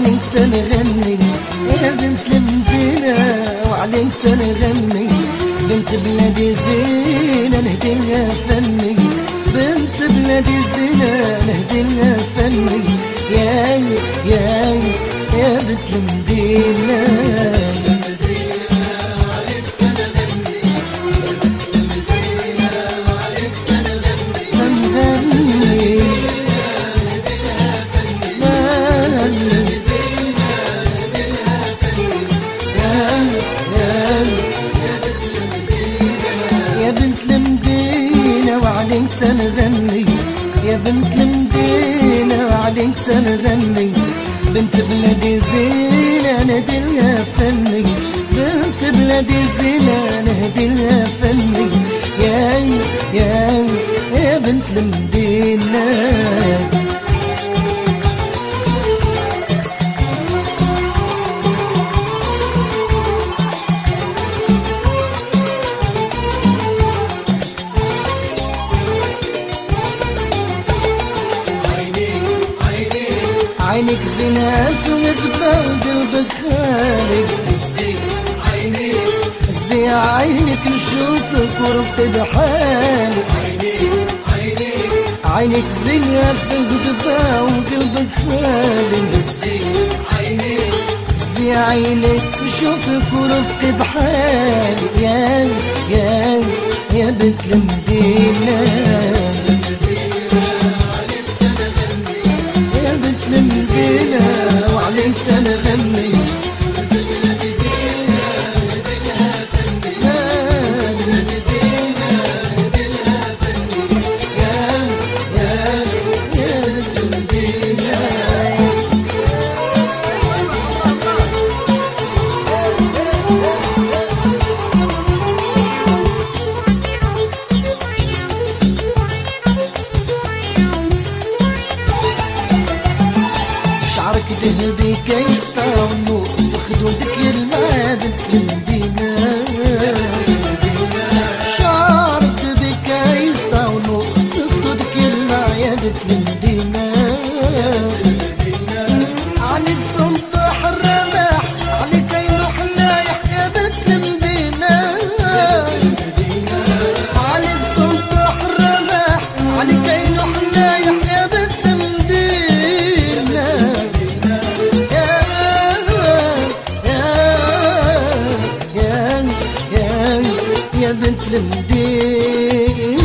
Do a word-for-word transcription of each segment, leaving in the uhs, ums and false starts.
وعليك تنغني يا بنت المدينة، وعليك تنغني بنت بلادي زينة نهدي لها فني، بنت بلادي زينة نهدي لها فني، يا يا يا بنت المدينة. وعليك تنغني يا بنت المدينة، وعليك تنغني بنت بلادي زينة نهدي لها فني، بنت بلادي زينة نهدي لها فني، يا يا يا بنت المدينة. عينك زينات ومذبة وقلبك خالق، الزي عينيك الزي عينك نشوفك ورفت بحالي، عينيك عينيك عينك زينات ومذبة وقلبك خالق، الزي عينيك الزي عينك نشوفك ورفت بحالي، يا يا يا بنت المدينة. وعليك تنغني شعرك تهدي كيستا ونور في خدودك يلمع بنت المدينة، شعرك تهدي كيستا ونور في خدودك يلمع يا بنت المدينة، عليك صباح الرماح عليك يروح نايح يا بنت المدينة، عليك صباح الرماح عليك يروح نايح يا بنت المدينة، يا بنت المدينة.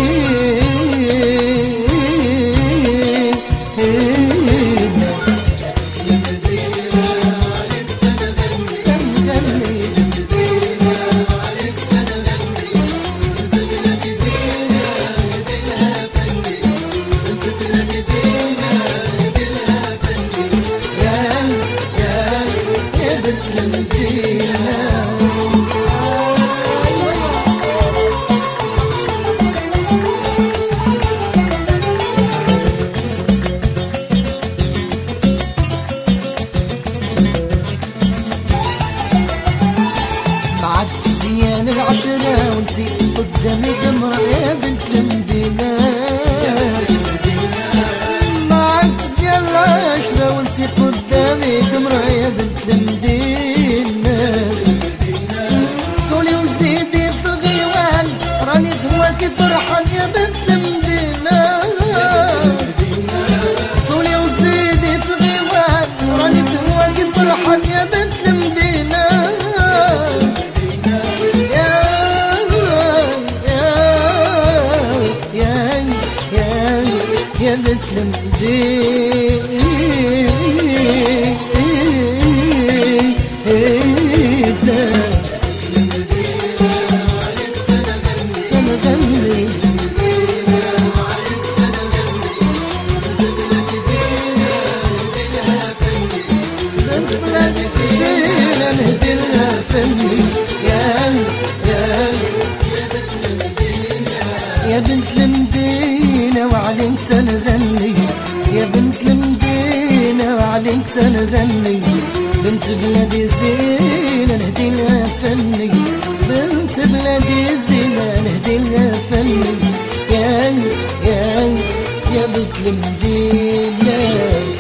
العشرة وانتي قدامي قمرة يا بنت المدينة، معك زيان العشرة وانتي قدامي قمرة يا بنت المدينة، صولي وزيدي في الغيوان راني هواكي فرحان يا بنت المدينة، صولي وزيدي في الغيوان راني هواكي فرحان يا بنت المدينة، يا بنت المدينة. تنغني بنت بلادي زينة نهدي لها فني، يا يا يا بنت المدينة وعليك تنغني، يا بنت المدينة وعليك تنغني بنت بلادي زينة نهدي لها فني، بنت بلادي زينة نهدي لها فني، يا يا يا بنت المدينة.